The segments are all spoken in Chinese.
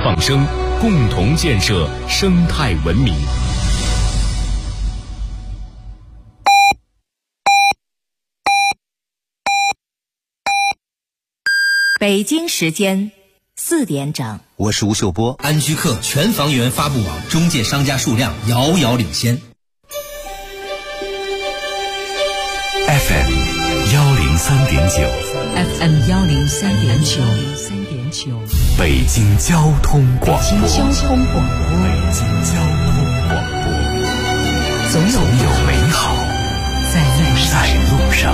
放声，共同建设生态文明。 北京时间4点整， 我是吴秀波。 安居客全房源发布网中介商家数量遥遥领先。 FM 103.9 FM 103.9， 北京交通广播。 北京交通广播，总有美好在路上。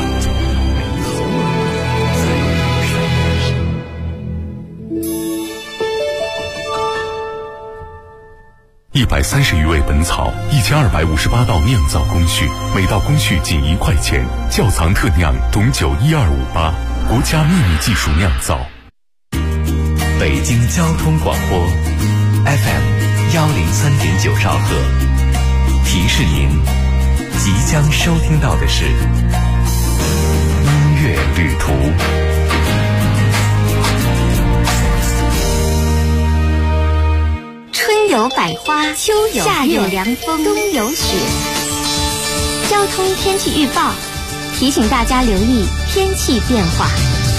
130余味本草，1258道酿造工序，每道工序仅1块钱。窖藏特酿董酒12588，国家秘密技术酿造。 北京交通广播 FM 103.9兆赫，提示您即将收听到的是音乐旅途。 春有百花，秋有夏有凉风，冬有雪。交通天气预报提醒大家留意天气变化。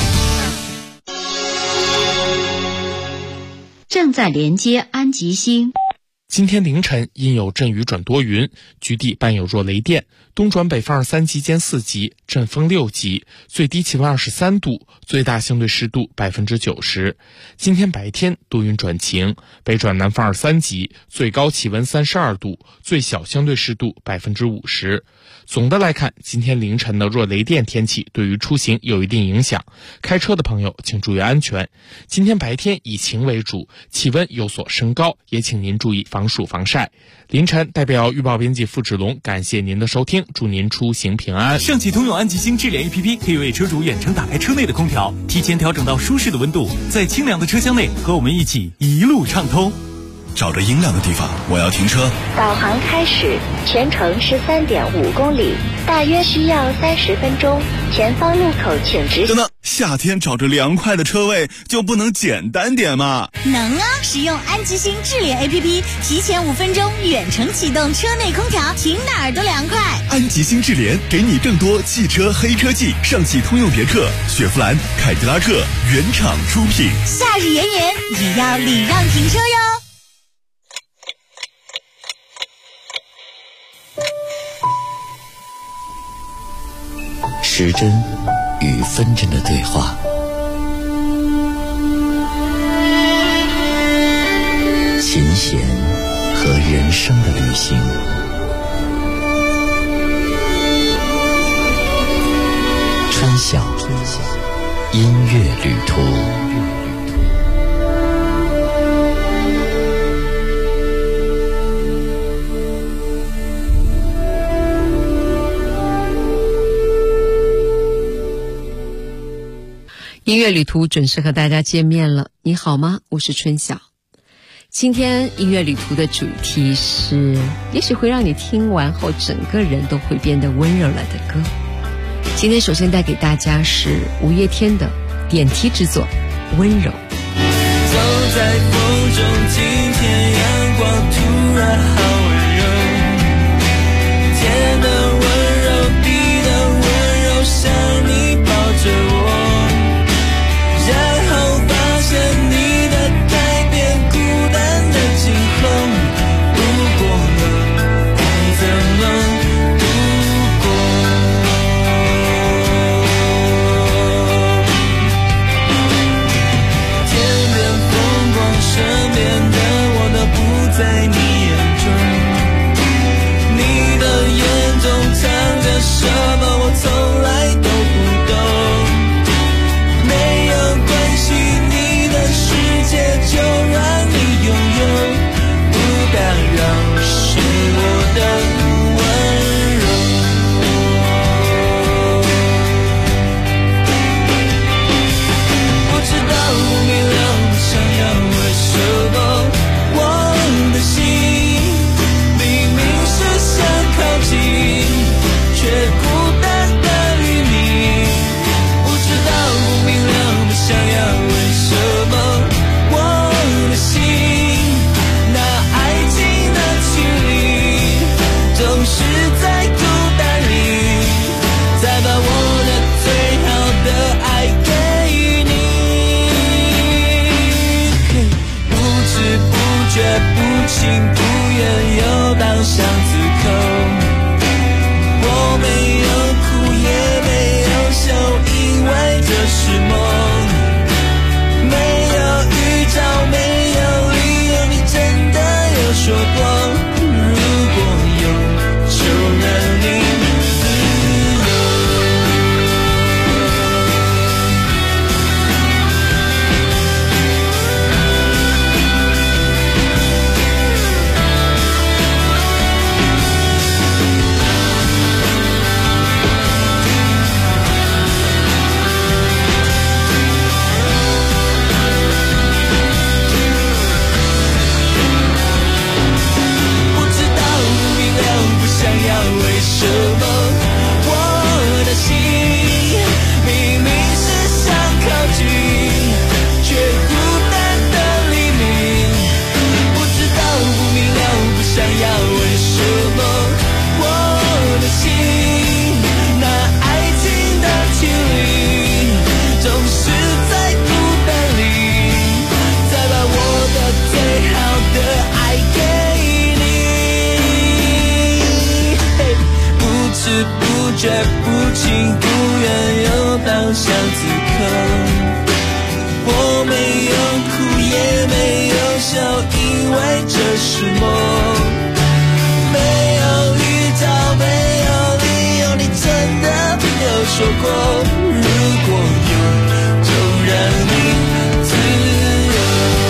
正在连接安吉星。 今天凌晨阴有阵雨转多云，局地伴有弱雷电，东转北风3级间4级，阵风6级，最低气温23度，最大相对湿度90%。今天白天多云转晴，北转南风3级，最高气温32度，最小相对湿度50%。总的来看，今天凌晨的弱雷电天气对于出行有一定影响，开车的朋友请注意安全。今天白天以晴为主，气温有所升高，也请您注意防暑防晒。凌晨代表预报编辑付志龙感谢您的收听，祝您出行平安。 上汽通用安吉星智联 APP 可以为车主远程打开车内的空调，提前调整到舒适的温度，在清凉的车厢内和我们一起一路畅通。 找着阴凉的地方，我要停车。 导航开始，全程13.5公里，大约需要30分钟。前方路口请直行。 等等，夏天找着凉快的车位就不能简单点吗？ 能啊！使用安吉星智联 APP， 提前5分钟远程启动车内空调，停哪儿都凉快。 安吉星智联给你更多汽车黑科技，上汽通用别克、雪佛兰、凯迪拉克原厂出品。 夏日炎炎，也要礼让停车哟。 时针与分针的对话，琴弦和人生的旅行，春晓音乐旅途。 音乐旅途准时和大家见面了，你好吗？我是春晓。今天音乐旅途的主题是也许会让你听完后整个人都会变得温柔了的歌。今天首先带给大家是五月天的点题之作《温柔》。 走在风中，今天阳光突然好温柔，天的温柔，地的温柔，像你抱着我，然后发现你的改变，孤单的今后，路过了，该怎么度过？天边风光盛情不愿游荡巷子口，我没有哭也没有笑，因为这是梦，没有预兆，没有理由，你真的有说过，如果有就让你绝不情不愿游荡巷子口，我没有哭也没有笑，因为这是梦，没有预兆，没有理由，你真的没有说过，如果有就让你自由。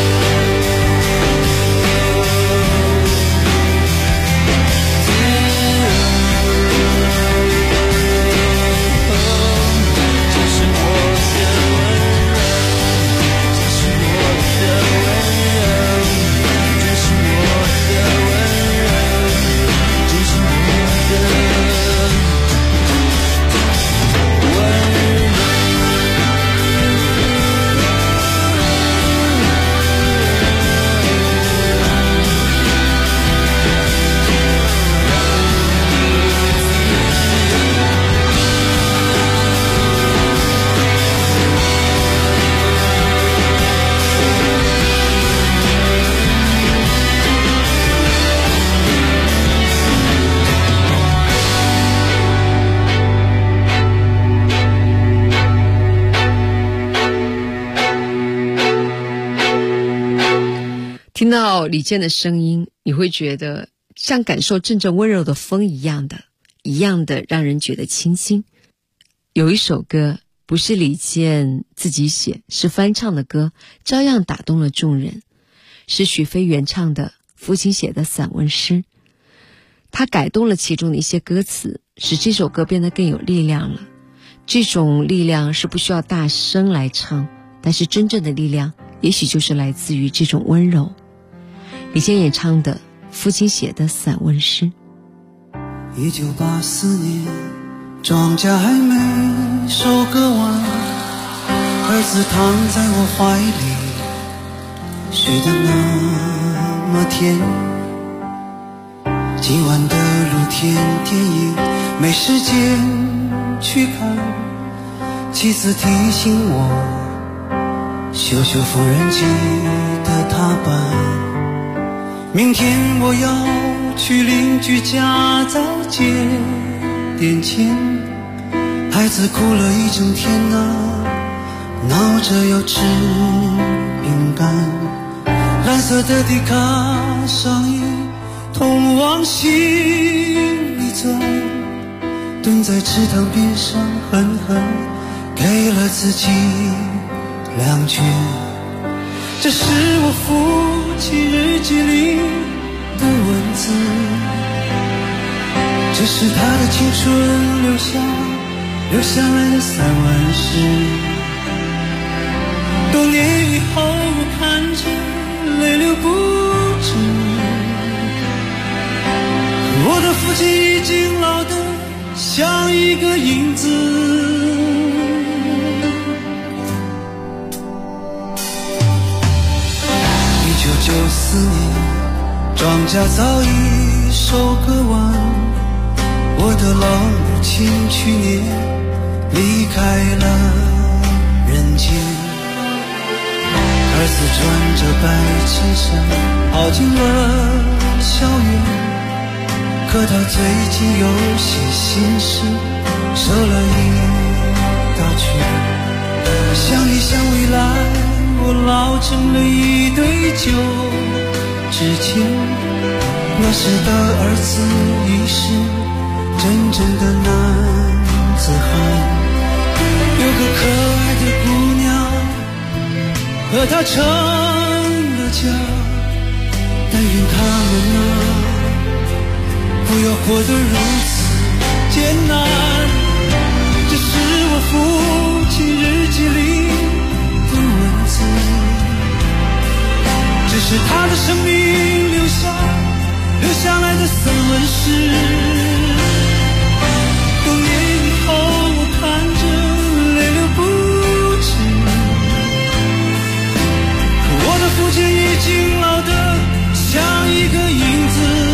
听到李健的声音，你会觉得像感受阵阵温柔的风一样的让人觉得清新。有一首歌不是李健自己写，是翻唱的歌，照样打动了众人，是许飞原唱的父亲写的散文诗。他改动了其中的一些歌词，使这首歌变得更有力量了。这种力量是不需要大声来唱，但是真正的力量也许就是来自于这种温柔。李健演唱的父亲写的散文诗。 1984年，庄稼还没收割完，儿子躺在我怀里，睡得那么甜。今晚的露天电影没时间去看，妻子提醒我修修缝纫机的踏板。明天我要去邻居家早接点钱，孩子哭了一整天闹着要吃饼干。蓝色的迪卡上衣通往心里钻，蹲在池塘边上狠狠给了自己2拳。这是我父亲日记里的文字，这是他的青春留下来的散文诗。多年以后我看着泪流不止，我的父亲已经老得像一个影子。1994年，庄稼早已收割完，我的老母亲去年离开了人间。儿子穿着白衬衫跑进了校园，可他最近有些心事，瘦了一大圈。想一想未来，我老成了一堆旧纸钱，那时的儿子已是真正的男子汉。有个可爱的姑娘和他成了家，但愿他们啊，不要活得如此艰难。这是我父亲日记里的文字，这是他的生命留下来的散文诗。多年以后我看着泪流不止，可我的父亲已经老得像一个影子。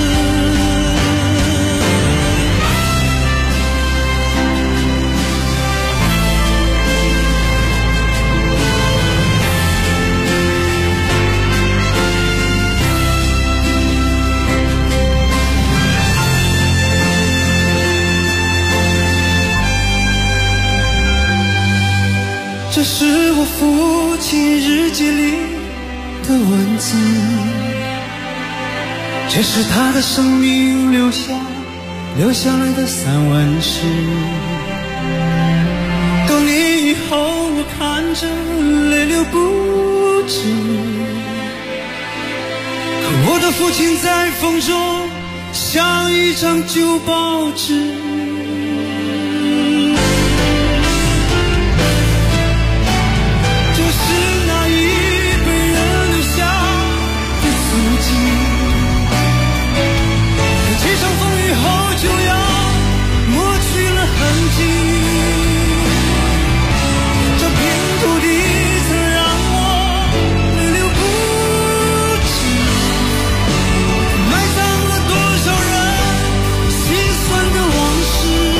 这是我父亲日记里的文字，这是他的生命留下来的散文诗。多年以后我看着泪流不止，可我的父亲在风中像一张旧报纸。就要抹去了痕迹，这片土地曾让我泪流不止，埋葬了多少人心酸的往事。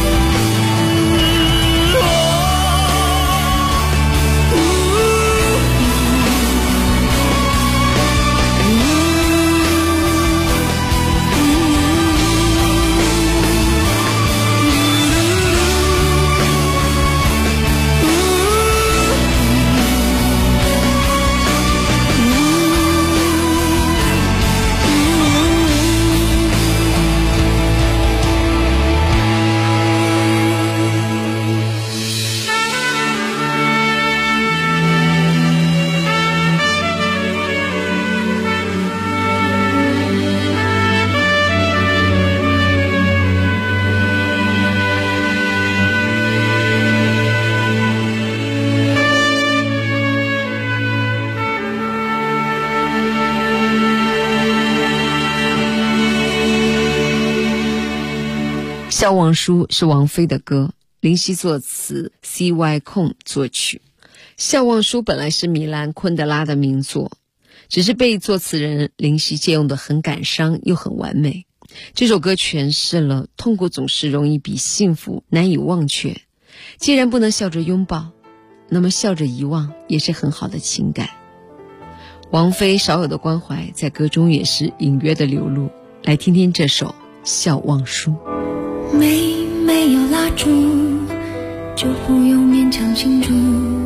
《笑忘书》是王菲的歌，林夕作词， CY 控作曲。《笑忘书》本来是米兰昆德拉的名作，只是被作词人林夕借用的很感伤又很完美。这首歌诠释了痛苦总是容易比幸福难以忘却，既然不能笑着拥抱，那么笑着遗忘也是很好的情感。王菲少有的关怀在歌中也是隐约的流露，来听听这首《笑忘书》。 没有蜡烛，就不用勉强庆祝；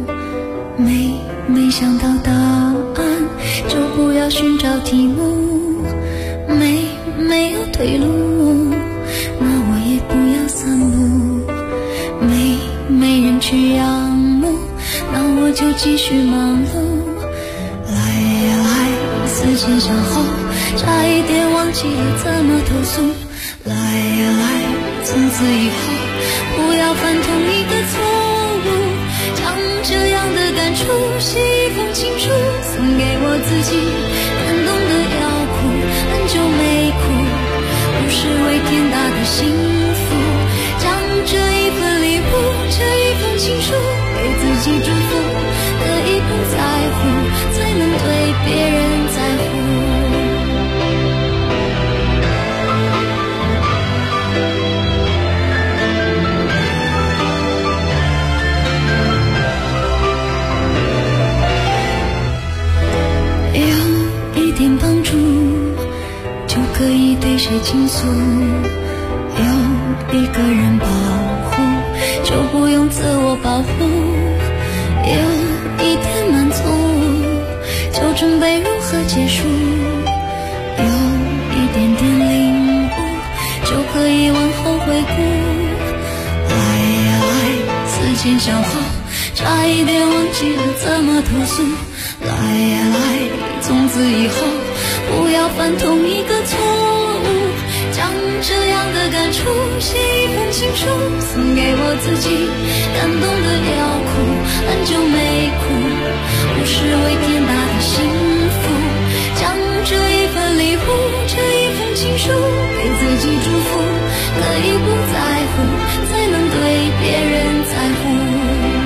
没想到答案，就不要寻找题目；没有退路，那我也不要散步；没人去仰慕，那我就继续忙碌。来呀来，思前想后，差一点忘记了怎么投诉。来呀来，从此以后不要犯同一个错误，将这样的感触写一封情书，送给我自己，感动的要哭，很久没哭，不是为天大的幸福，将这一份礼物，这一封情书，给自己祝福的一份在乎，才能对别人在乎。 可以对谁倾诉，有一个人保护，就不用自我保护，有一点满足，就准备如何结束，有一点点领悟，就可以往后回顾。来呀来，思前想后，差一点忘记了怎么投诉。来呀来，从此以后不要犯同一个错误，将这样的感触写一封情书，送给我自己，感动得要哭，很久没哭，不是为天大的幸福，将这一份礼物，这一封情书给自己祝福，可以不在乎，才能对别人在乎。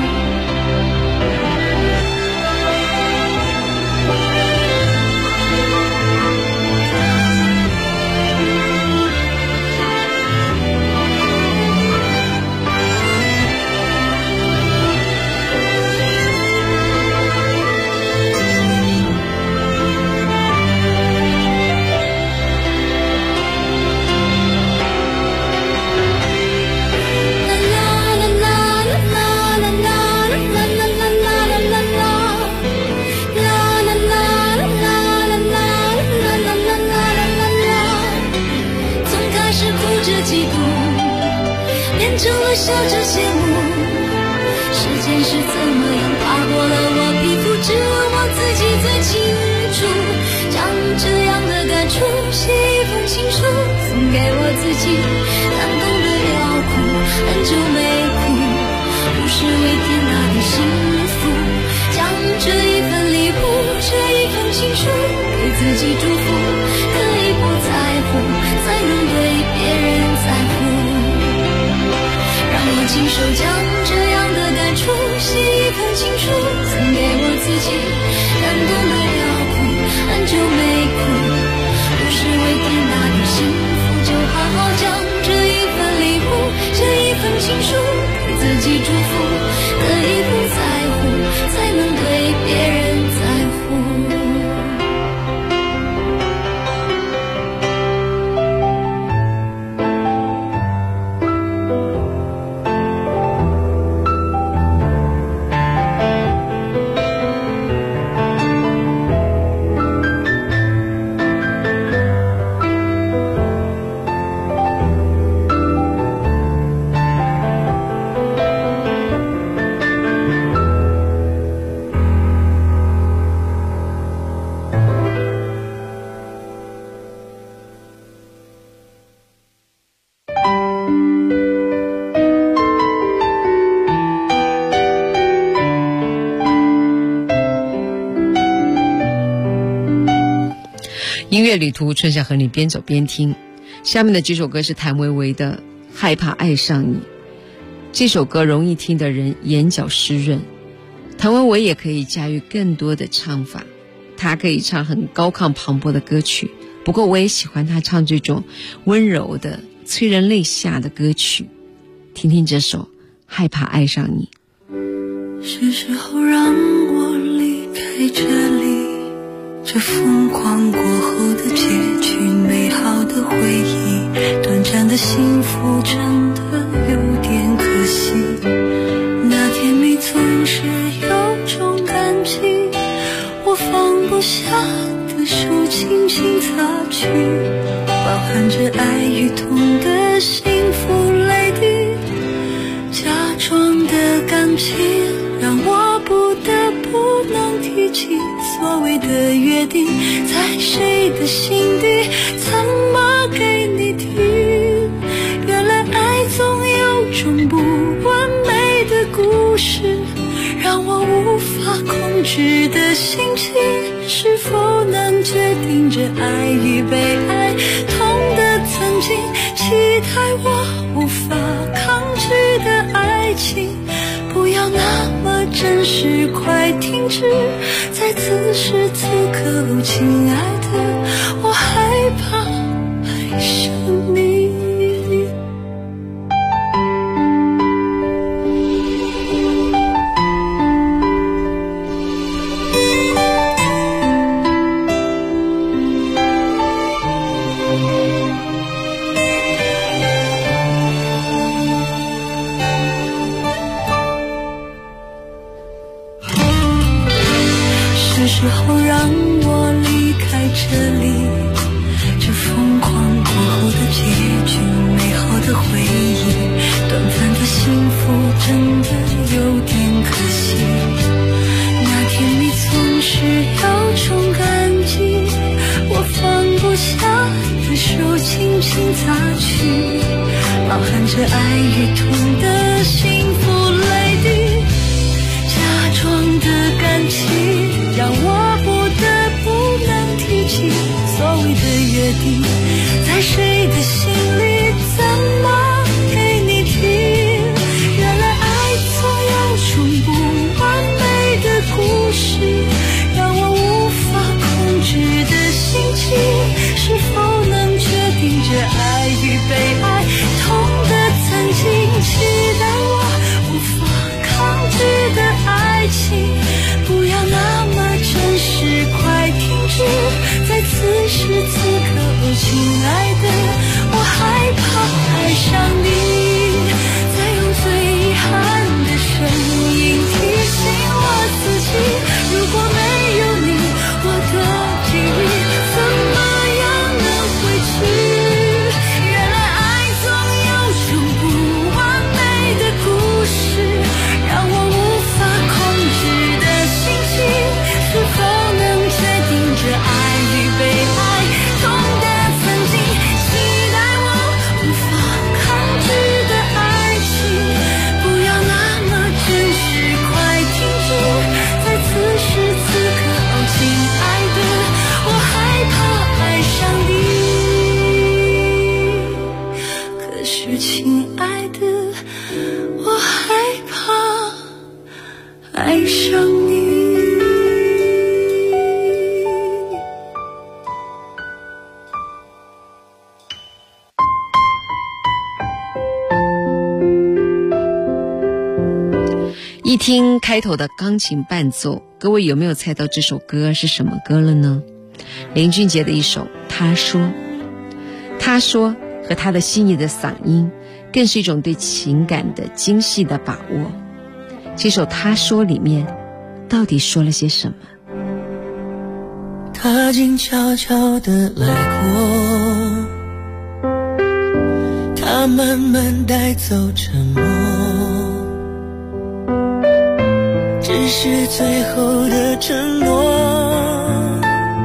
成了笑着羡慕，时间是怎么样爬过了我皮肤，只有我自己最清楚，将这样的感触写一封情书，送给我自己，感动得要哭，很久没哭，不是为天大的幸福，将这一份礼物，这一封情书给自己祝福，可以不在乎，才能对别人在乎。让我亲手将这样的感触写一封情书，送给我自己，感动得要哭，很久没哭，不是为天大的幸福，就好好将这一份礼物，这一封情书给自己祝福，可以不在乎，才能对别人在乎。 音乐旅途，春夏和你边走边听。下面的这首歌是谭维维的《害怕爱上你》。这首歌容易听的人眼角湿润，谭维维也可以驾驭更多的唱法，她可以唱很高亢磅礴的歌曲，不过我也喜欢她唱这种温柔的催人泪下的歌曲。听听这首《害怕爱上你》。 是时候让我离开这里，这疯狂过后的结局，美好的回忆，短暂的幸福真的有点可惜。那甜蜜总是有种感激，我放不下的手轻轻擦去，包含着爱与痛的幸福泪滴，假装的感激让我不得不能提起所谓的约定，在谁的心底怎么给你听？原来爱总有种不完美的故事，让我无法控制的心情，是否能决定着爱与被爱？痛的曾经期待我无法抗拒的爱情，不要那么真实，快停止在此时此刻，亲爱的，我害怕爱上你。 下的手轻轻擦去，包含着爱与痛的幸福泪滴，假装的感情让我不得不能提起所谓的约定，在谁的心里怎么给你听？原来爱总有种不完美的故事，让我无法控制的心情，是否能决定着爱与被爱，痛的曾经期待我无法抗拒的爱情，不要那么真实，快停止，在此时此刻，哦，亲爱的，我害怕爱上你，再用最遗憾的声音提醒我自己，如果没有你，我的记忆怎么样能回去？原来爱总有种不完美的故事，让我无法控制的心情，是否能决定着爱与被爱，痛的曾经期待我无法抗拒的爱情，不要那么真实，快停止，在此时此刻，哦，亲爱的，我害怕爱上你，可是亲爱的，我害怕爱上你。 一听开头的钢琴伴奏，各位有没有猜到这首歌是什么歌了呢？林俊杰的一首《他说》。他说和他的细腻的嗓音，更是一种对情感的精细的把握。这首《他说》里面到底说了些什么？ 他静悄悄地来过，他慢慢带走沉默，只是最后的承诺，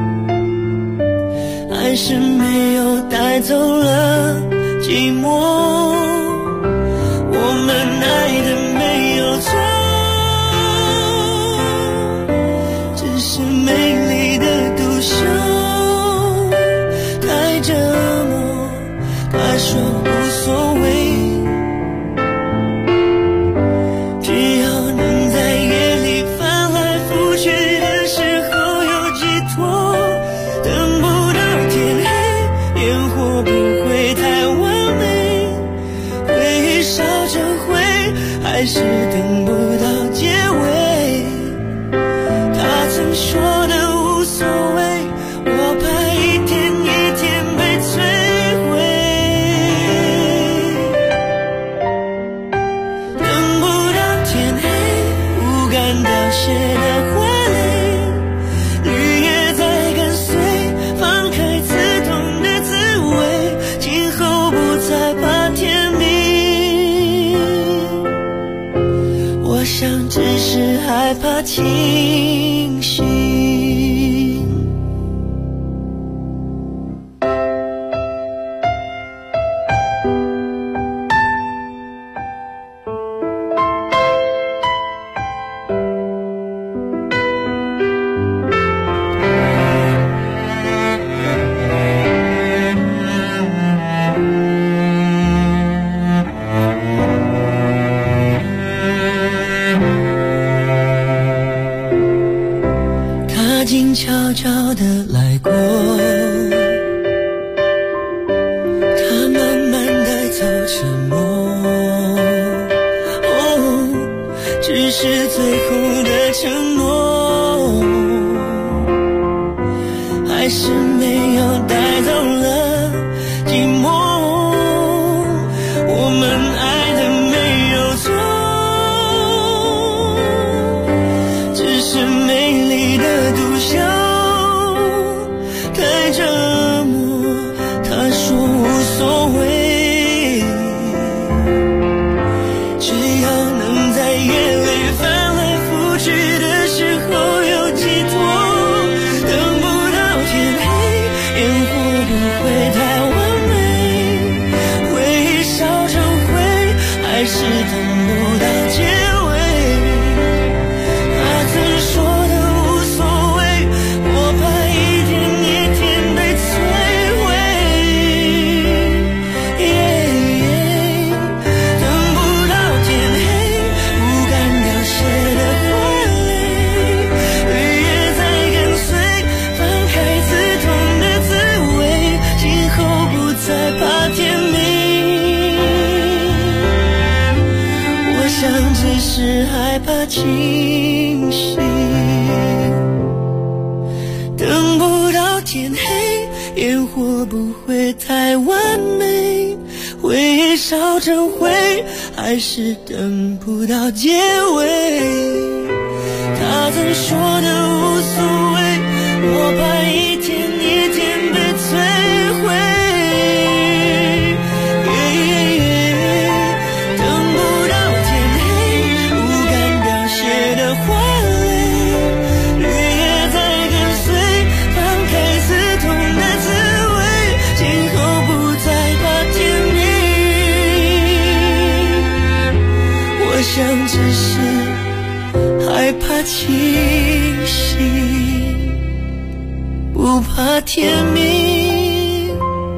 还是没有带走了寂寞。我们爱的没有错，只是美丽的独秀太折磨。他说无所谓，还是等不到结尾。他曾说的无所谓，我怕一天一天被摧毁。等不到天黑，不敢凋谢的花蕾，绿叶在跟随，放开刺痛的滋味，今后不再怕天明。我想只是害怕清醒。静悄悄地来过，他慢慢带走沉默，只是最后的承诺，还是没有带走了寂寞。我们爱的没有错，只是美丽的独秀太折磨。他说无所谓，只要能在夜里翻来覆去的时候有寄托。等不到天黑，烟火怕清醒。等不到天黑，烟火不会太完美，回忆烧成灰，还是等不到结尾。他曾说的无所谓，我怕一天一天被摧毁。想只是害怕清醒，不怕天明。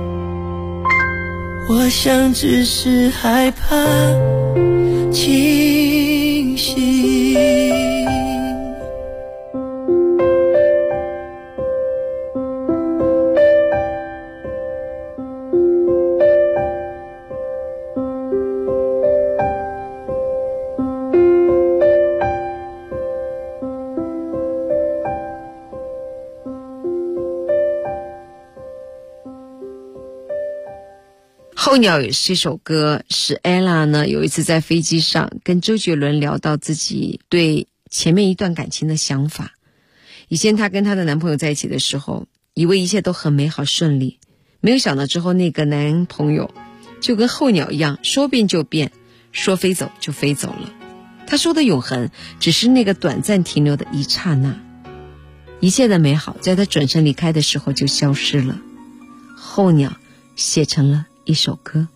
我想只是害怕清醒。 候鸟也是一首歌，是 Ella 呢有一次在飞机上跟周杰伦聊到自己对前面一段感情的想法。以前她跟她的男朋友在一起的时候，以为一切都很美好顺利，没有想到之后那个男朋友就跟候鸟一样，说变就变，说飞走就飞走了。他说的永恒只是那个短暂停留的一刹那，一切的美好在他转身离开的时候就消失了。候鸟写成了一首歌。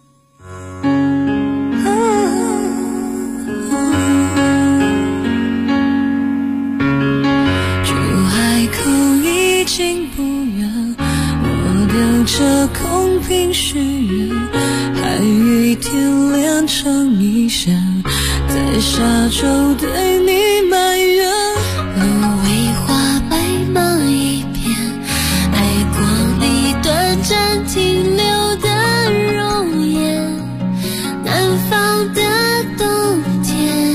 距海口已经不远，我丢着空瓶许愿，海与天连成一线，在沙洲对你埋怨。 芦苇花白茫一片，爱过你短暂停留的容颜，南方的冬天，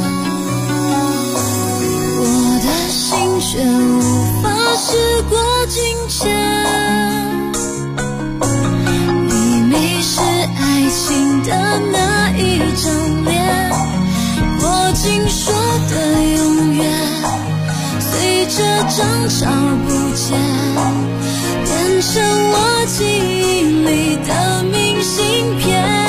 我的心却无法时过境迁。你迷失爱情的那一张脸，我竟说的永远，随着涨潮不见，变成我记忆里的明信片。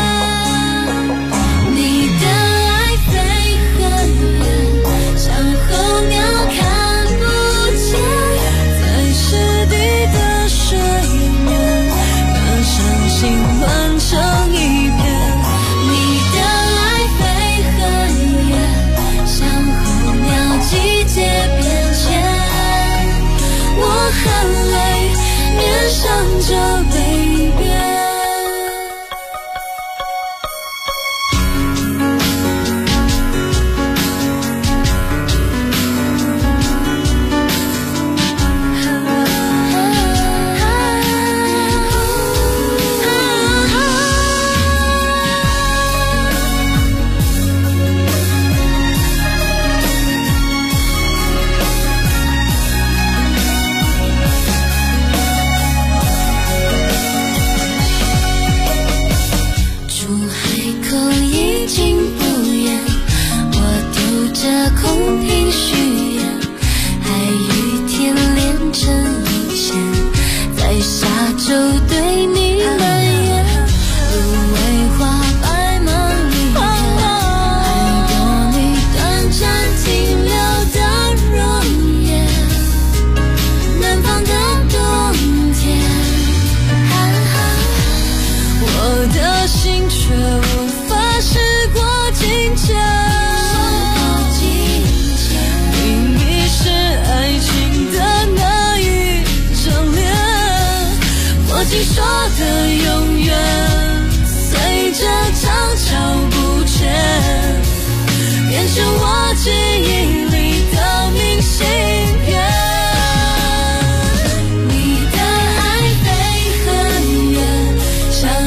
你的爱飞很远，像候鸟看不见，在湿地的水面，让伤心乱成一片。你的爱飞很远，像候鸟季节变迁，我含泪面上着离别。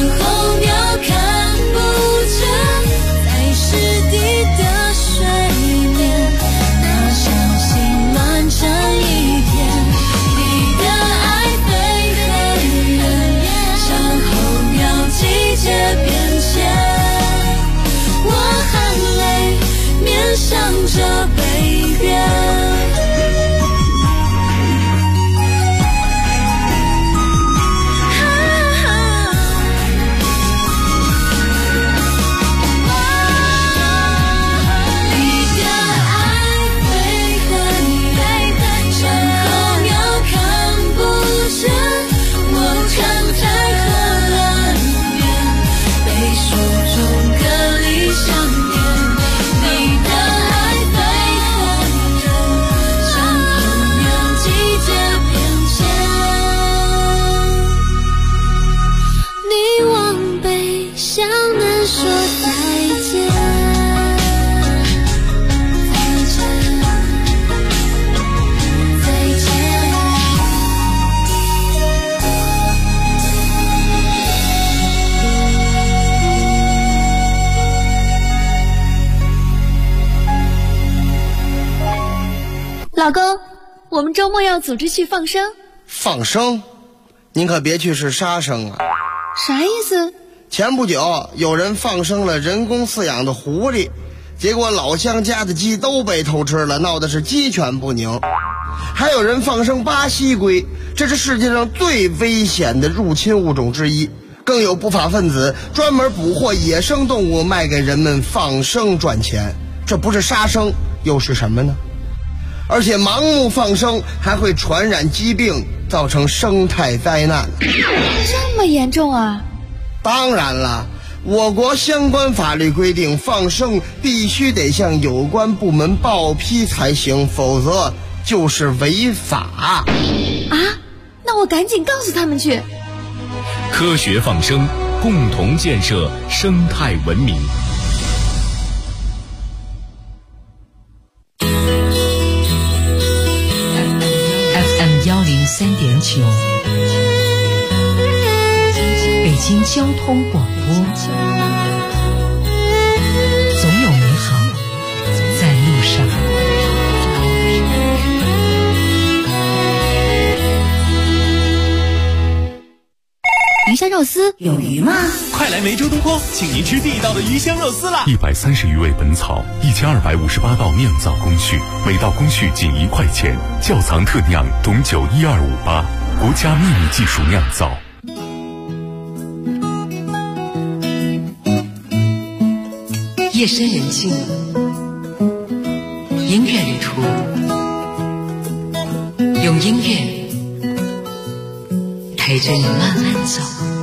水我们周末要组织去放生。 放生？您可别去是杀生啊。 啥意思？ 前不久有人放生了人工饲养的狐狸，结果老乡家的鸡都被偷吃了，闹的是鸡犬不宁。还有人放生巴西龟，这是世界上最危险的入侵物种之一。更有不法分子专门捕获野生动物卖给人们放生赚钱，这不是杀生又是什么呢？而且盲目放生还会传染疾病，造成生态灾难。 这么严重啊？ 当然了，我国相关法律规定，放生必须得向有关部门报批才行，否则就是违法。 啊？那我赶紧告诉他们去。 科学放生，共同建设生态文明。 FM 103.9，北京交通广播。总有美好在路上。 鱼香肉丝有鱼吗？ 快来梅州东坡，请您吃地道的鱼香肉丝啦 ！130余味本草，1258道酿造工序，每道工序仅1块钱，窖藏特酿董酒12588，国家秘密技术酿造。 夜深人静了，音乐旅途，用音乐陪着你慢慢走。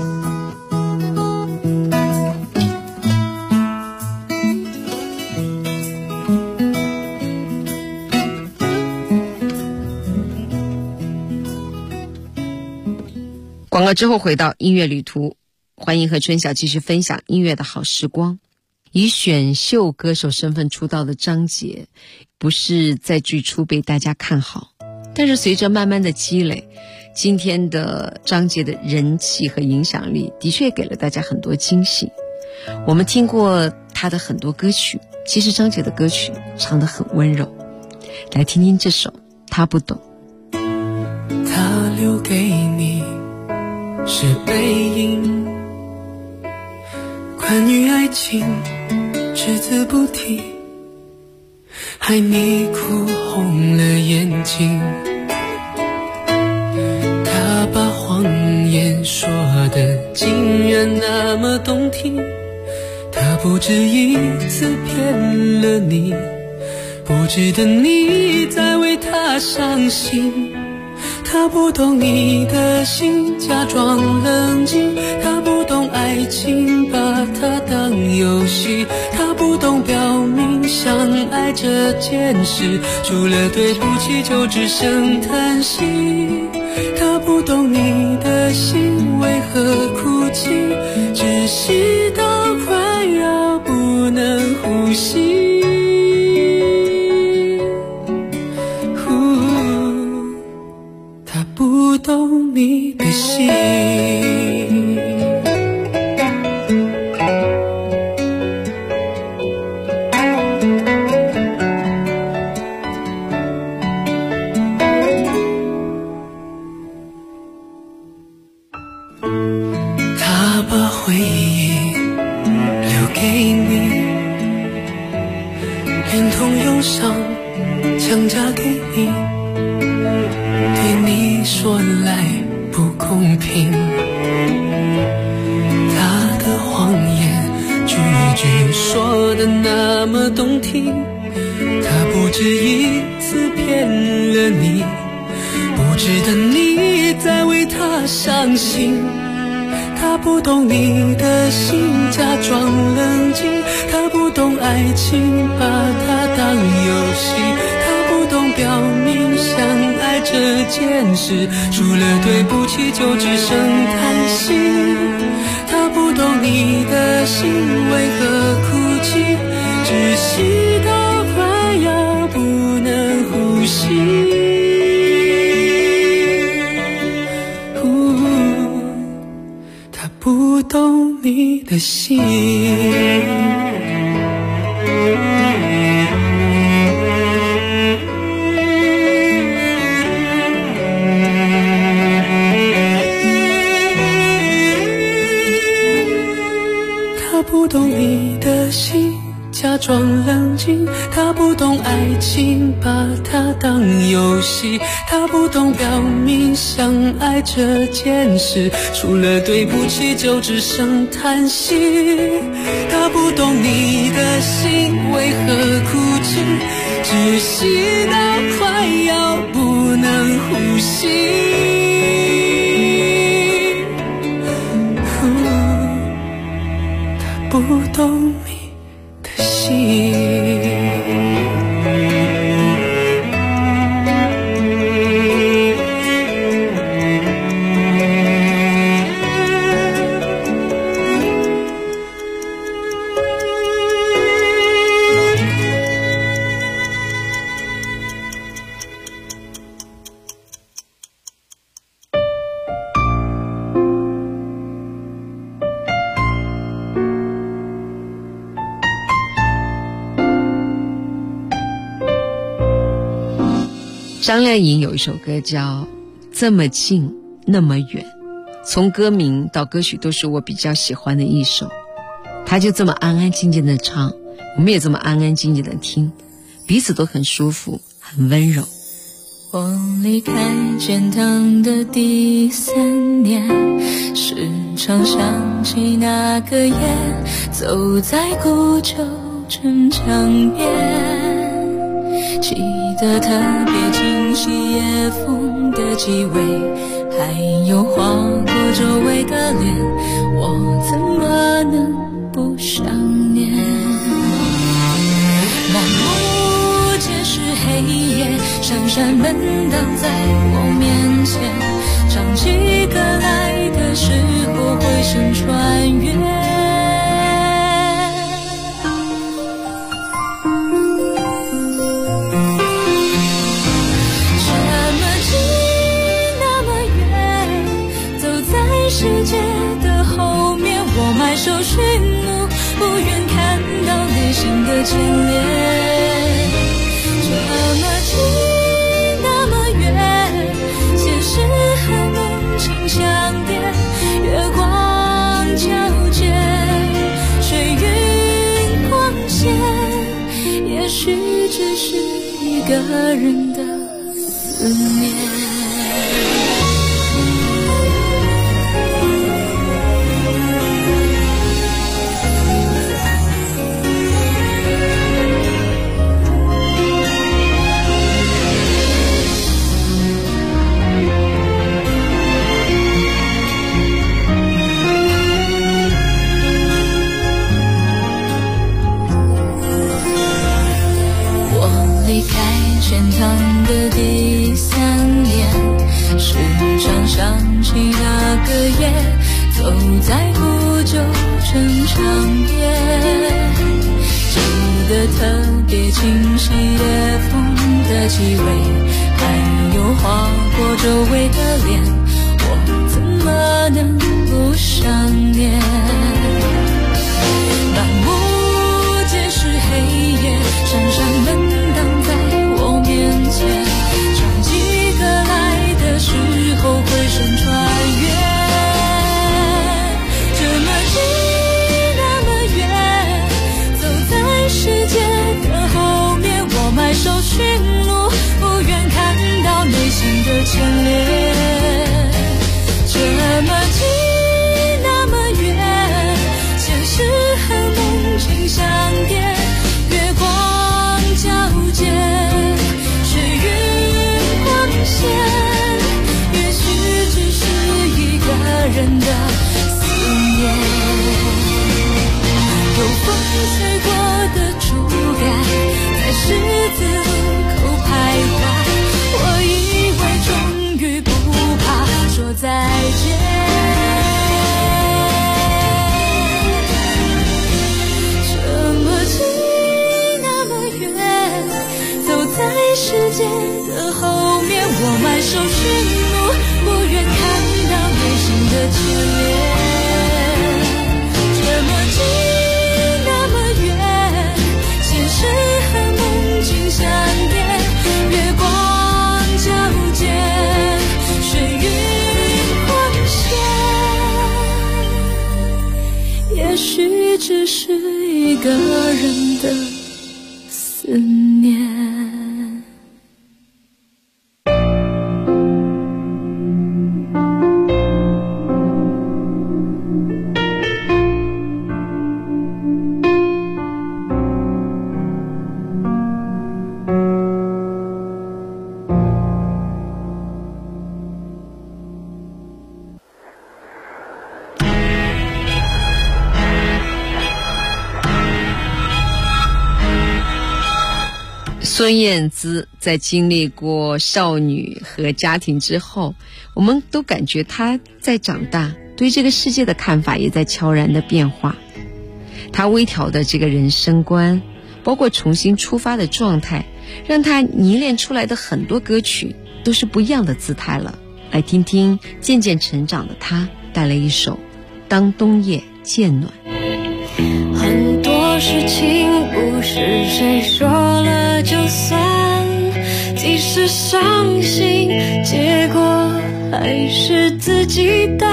广告之后回到音乐旅途，欢迎和春晓继续分享音乐的好时光。以选秀歌手身份出道的张杰，不是在最初被大家看好，但是随着慢慢的积累，今天的张杰的人气和影响力的确给了大家很多惊喜。我们听过他的很多歌曲，其实张杰的歌曲唱得很温柔，来听听这首《他不懂》。 他留给你是背影，关于爱情只字不提，害你哭红了眼睛。他把谎言说得竟然那么动听，他不止一次骗了你，不值得你再为他伤心。他不懂你的心，假装冷静，他不懂爱情，把它当游戏，他不懂表明相爱这件事，除了对不起就只剩叹息。他不懂你的心为何哭泣，窒息到快要不能呼吸。不懂你的心，他把回忆留给你，连同忧伤强加给你，对你说来不公平，他的谎言句句说的那么动听，他不止一次骗了你，不值得你再为他伤心。他不懂你的心，假装冷静，他不懂爱情，把它当游戏，他不懂表明相爱这件事，除了对不起就只剩叹息。他不懂你的心为何哭泣，窒息到快要不能呼吸。他不懂你的心。 的心假装冷静，他不懂爱情，把它当游戏，他不懂表明相爱这件事，除了对不起就只剩叹息。他不懂你的心为何固执，窒息到快要不能呼吸。他不懂你的心。 张靓颖有一首歌叫《这么近那么远》，从歌名到歌曲都是我比较喜欢的一首。她就这么安安静静的唱，我们也这么安安静静的听，彼此都很舒服，很温柔。 我离开建堂的第3年，时常想起那个夜，走在古旧城墙边，记得特别清晰夜风的气味，还有划过周围的脸，我怎么能不想念？满目皆是黑夜，闪闪门挡在我面前，唱起歌来的时候回声穿越。世界的后面，我埋首寻路，不愿看到内心的牵连。这么近那么远，现实和梦境相连，月光皎洁，水云光线，也许只是一个人的思念。天堂的第3年，时常想起那个夜，走在古旧城墙边，记得特别清晰夜风的气味，还有划过周围的脸，我怎么能不想念？满目皆是黑夜，闪闪门挡在我面前，唱起歌来的时候回声穿越。这么近那么远，走在世界的后面，我埋首寻路，不愿看到内心的牵连。这么近那么远，现实和梦境相连，月光皎洁，水云光线，也许只是一个人的思念。有风吹过的触感，在十字路口徘徊，我以为终于不怕说再见。世界的后面，我埋首寻路，不愿看到内心的牵连。这么近那么远，现实和梦境相连，月光皎洁，水云光线，也许只是一个人的思念。 孙燕姿在经历过少女和家庭之后，我们都感觉她在长大，对这个世界的看法也在悄然的变化。她微调的这个人生观，包括重新出发的状态，让她凝练出来的很多歌曲都是不一样的姿态了。来听听渐渐成长的她带来一首《当冬夜渐暖》。 很多事情不是谁说了就算，即使伤心，结果还是自己担。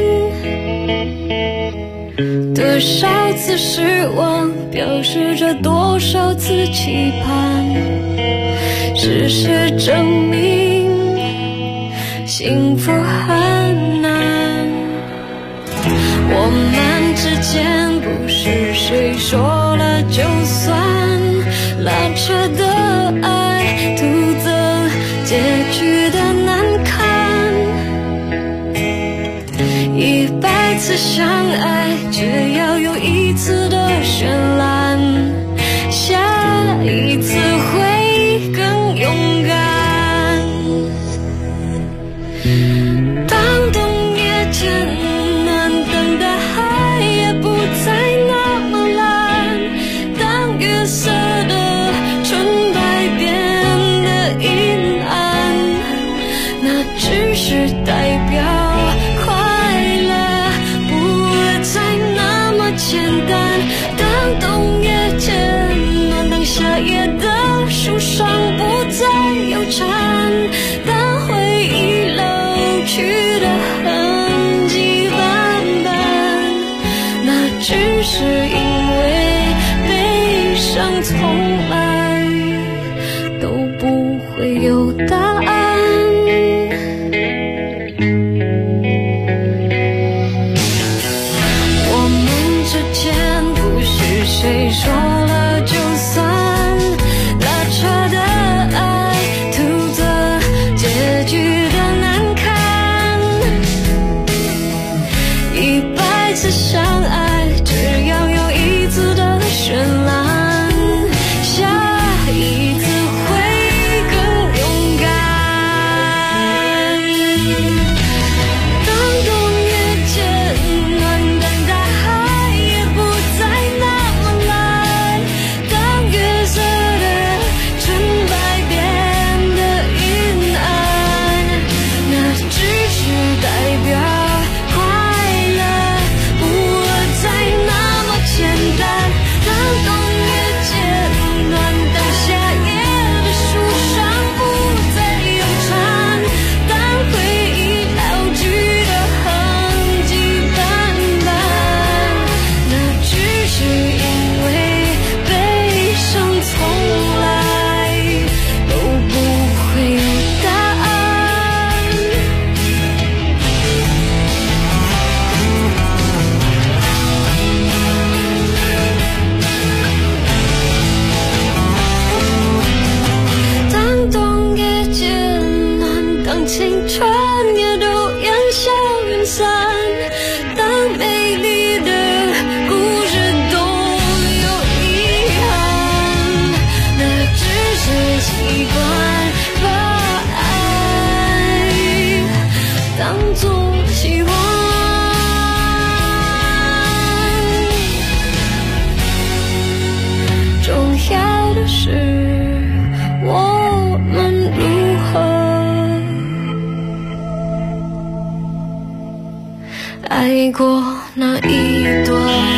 多少次失望，表示着多少次期盼。事实证明，幸福很难。我们之间不是谁说了就算，拉扯的爱，徒增结局的难堪。100次相爱，只要有1次的绚烂，下一次会更勇敢。当冬夜渐暖，等待海也不再那么蓝，当月色的纯白变得阴暗，那只是代表快乐不再那么简单。当冬夜渐暖，当夏夜的树上不再有蝉，当回忆老去的痕迹斑斑，那只是因为悲伤从来都不会有答案。我们之间不是谁说了就算，拉扯的爱，徒增结局的难堪。100次相爱，只要有1次的绚烂，下一次会更勇敢。当冬夜渐暖，等待海也不再那么蓝，当月色的纯白变得阴暗，那只是代表快乐不再那么简单。当冬夜渐暖，当夏夜的树上不再有蝉，当回忆老去的痕迹斑斑，那只是因为悲伤从来都不会有答案。当冬夜渐暖，当青春也都烟消云散，当美丽的故事都有遗憾，那只是习惯把爱当作希望。重要的是我们如何爱过那一段。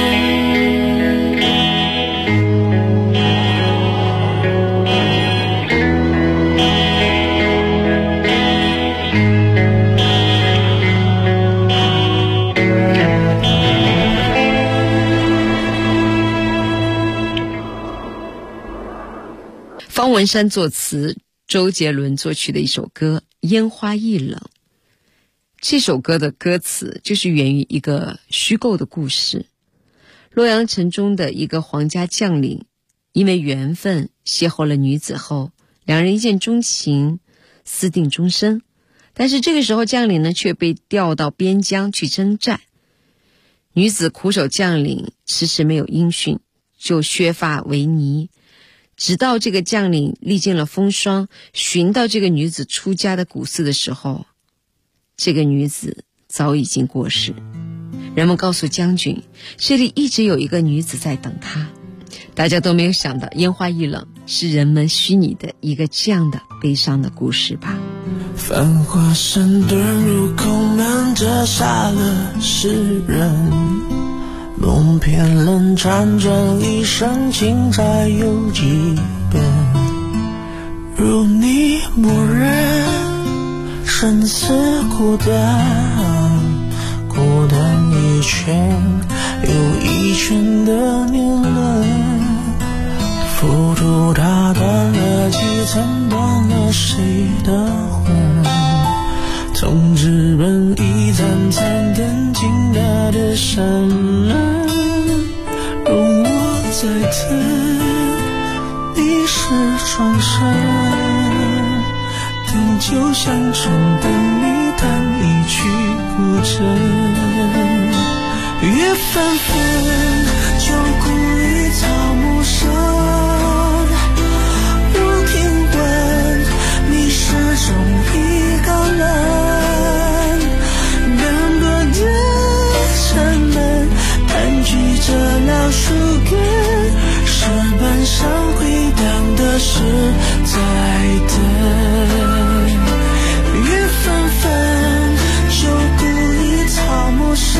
文山作词，周杰伦作曲的一首歌《烟花易冷》。这首歌的歌词就是源于一个虚构的故事。洛阳城中的一个皇家将领，因为缘分邂逅了女子后，两人一见钟情，私定终身。但是这个时候将领呢却被调到边疆去征战，女子苦守将领，迟迟没有音讯，就削发为尼。直到这个将领历尽了风霜，寻到这个女子出家的古寺的时候，这个女子早已经过世。人们告诉将军，这里一直有一个女子在等他。大家都没有想到烟花易冷是人们虚拟的一个这样的悲伤的故事吧。 繁华山遁入口，满折杀了世人，梦偏冷辗转一生，情债有几本？如你默认，生死孤单，孤单一圈又一圈的年轮，浮屠它断了几层，断了谁的魂？从纸本一盏盏点进他的山门，容我再等，你是转身，等酒香醇，等你弹一曲古筝。月纷纷，旧故里草木深，我听闻你始终一个人，单薄的城门盘踞着老树根，石板上回荡的是在等。月纷纷，旧故里草木深，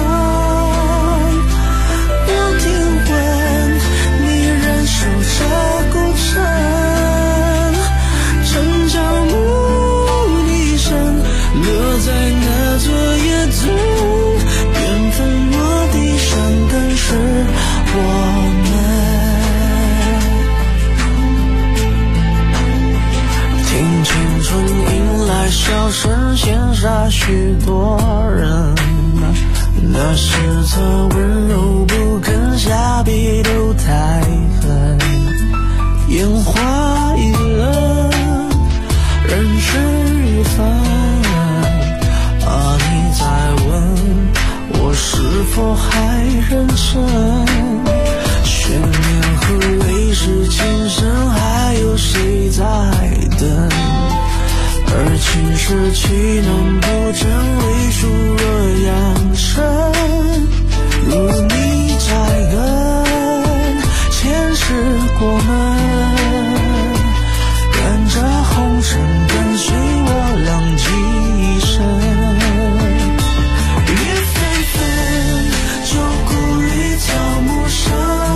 我听闻你仍守着古城，城郊牧笛声落在那座野村，缘分落地生根是我们。听青春迎来笑声，羡煞许多人，那是侧温柔不肯下笔都太狠。烟花易冷，人事已分，你在问我是否还认真？悬念和泪是今生，还有谁在等？而情是岂能不真，为数若扬尘，如你在跟，前世过门，看着红尘跟随我浪迹一生。月纷纷，旧故里草木深，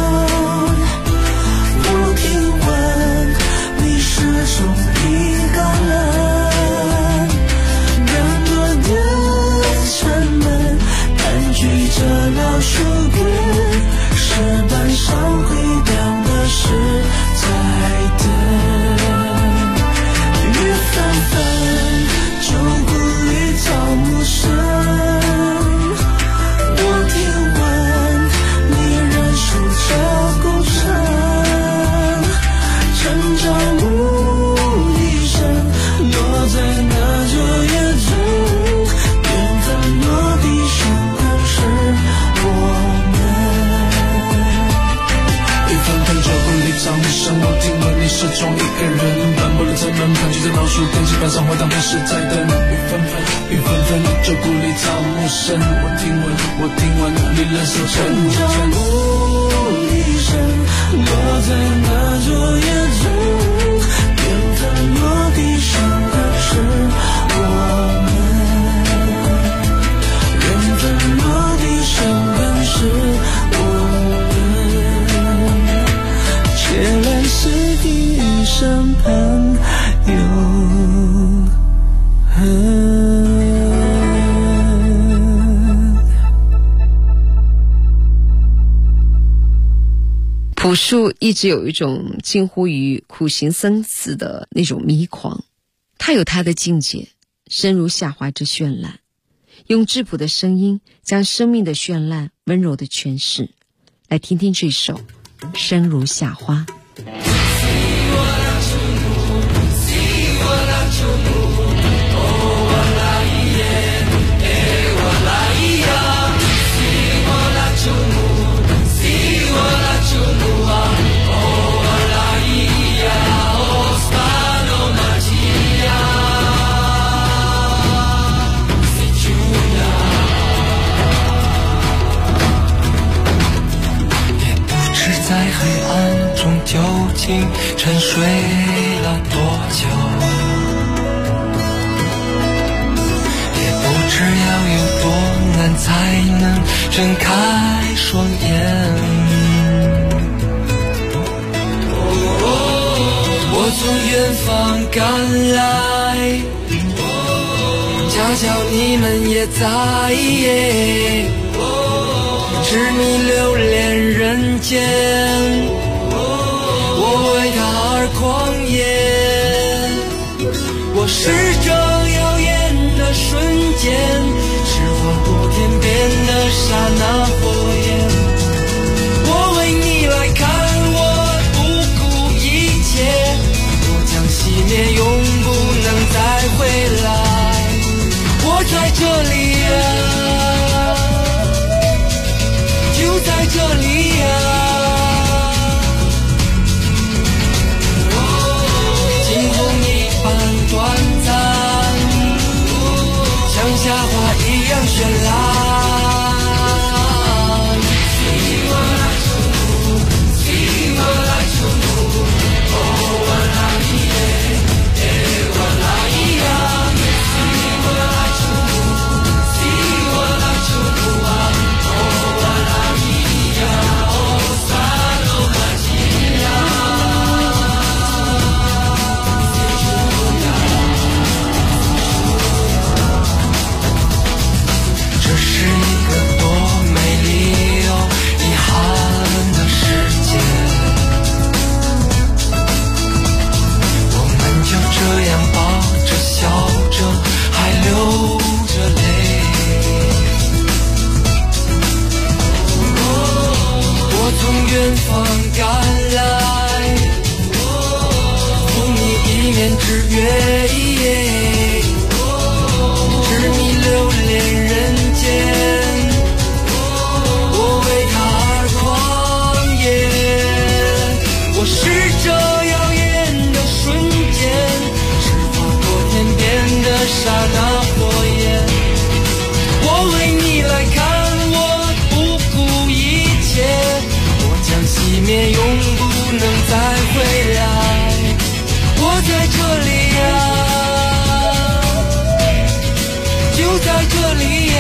我听闻你始终一个人，单薄的城门盘踞着老树根，石板上回荡的是在等。月纷纷，旧故里草木深，我听闻你仍守着古城，城郊牧笛声落在那座野村，缘分落地生根是我们。一纷纷，旧故里草木深，我听闻你始终一个人，斑驳的城门盘踞着老树根，石板上回荡的是在等。雨纷纷，旧故里草木深，我听闻你仍守着古城。牧笛声落在那座野村，缘分落地生根是我们，缘分落地生根是我们，结来似地一生朋友恨。 朴树一直有一种近乎于苦行僧子的那种迷狂，他有他的境界，生如夏花之绚烂，用质朴的声音将生命的绚烂温柔的诠释。来听听这首生如夏花。 在黑暗中究竟沉睡了多久，也不知要有多难才能睁开双眼。我从远方赶来，恰巧你们也在，痴迷流连人间，我为他而狂野。我是这耀眼的瞬间，是划过天边的刹那火焰。我为你来看，我不顾一切，我将熄灭，永不能再回来。我在这里就在这里惊鸿一般短暂，像夏花一样绚烂。远方赶来，送你一面之约，痴迷流连人间，我为他而狂野。我是这耀眼的瞬间，是划过天边的刹那火焰。我为你来看，我不顾一切，熄灭，永不能再回来。我在这里就在这里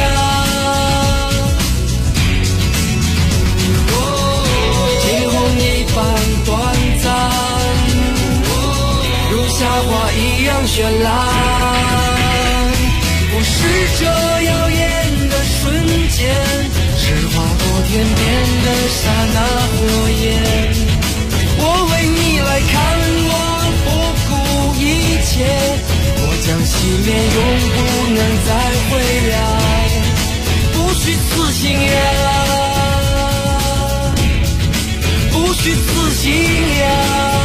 惊鸿一般短暂，如夏花一样绚烂。我是这耀眼的瞬间，是划过天边的刹那火焰。我为你来看，我不顾一切，我将熄灭，永不能再回来。不虚此行不虚此行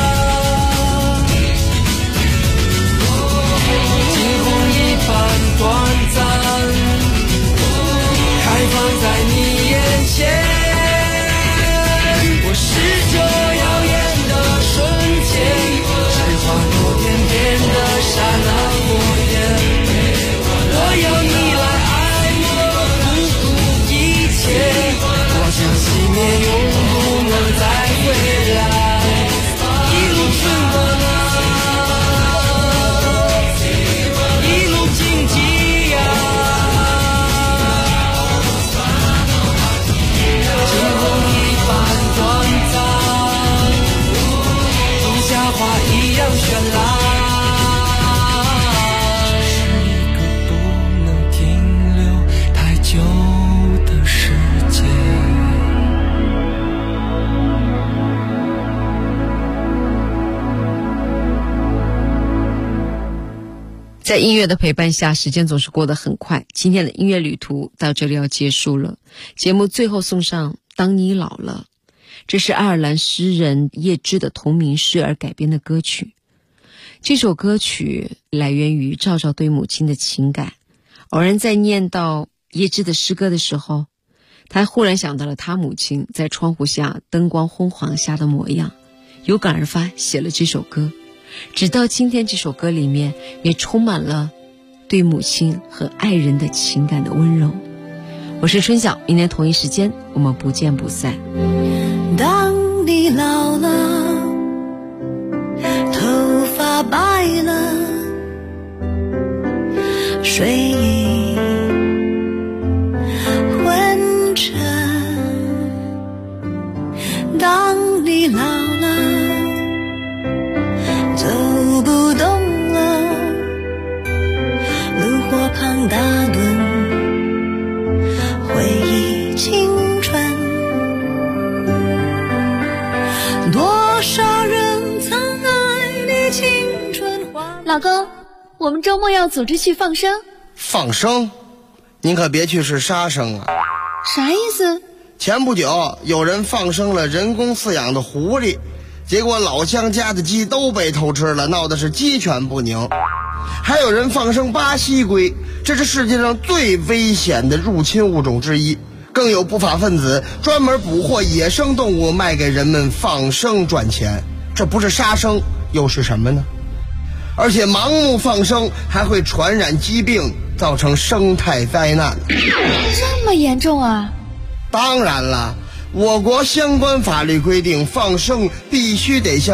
惊鸿一般短暂，开放在你眼前。我是这耀眼的瞬间，是划过天边的刹那火焰。我要你来爱我，不顾一切，我将熄灭，永不能再回来。 在音乐的陪伴下，时间总是过得很快。今天的音乐旅途到这里要结束了，节目最后送上《当你老了》，这是爱尔兰诗人叶芝的同名诗而改编的歌曲。这首歌曲来源于赵赵对母亲的情感，偶然在念到叶芝的诗歌的时候，他忽然想到了他母亲在窗户下灯光昏黄下的模样，有感而发写了这首歌。直到今天，这首歌里面也充满了对母亲和爱人的情感的温柔。我是春晓，明天同一时间我们不见不散。 当你老了，头发白了，睡意昏沉，当你老了，走不动了，炉火旁打盹，回忆青春，多少人曾爱你青春花。 老公，我们周末要组织去放生。 放生？您可别去是杀生啊！ 啥意思？ 前不久有人放生了人工饲养的狐狸，结果老乡家的鸡都被偷吃了，闹得是鸡犬不宁。还有人放生巴西龟，这是世界上最危险的入侵物种之一。更有不法分子专门捕获野生动物卖给人们放生赚钱，这不是杀生又是什么呢？而且盲目放生还会传染疾病，造成生态灾难。 这么严重啊？ 当然了，我国相关法律规定，放生必须得向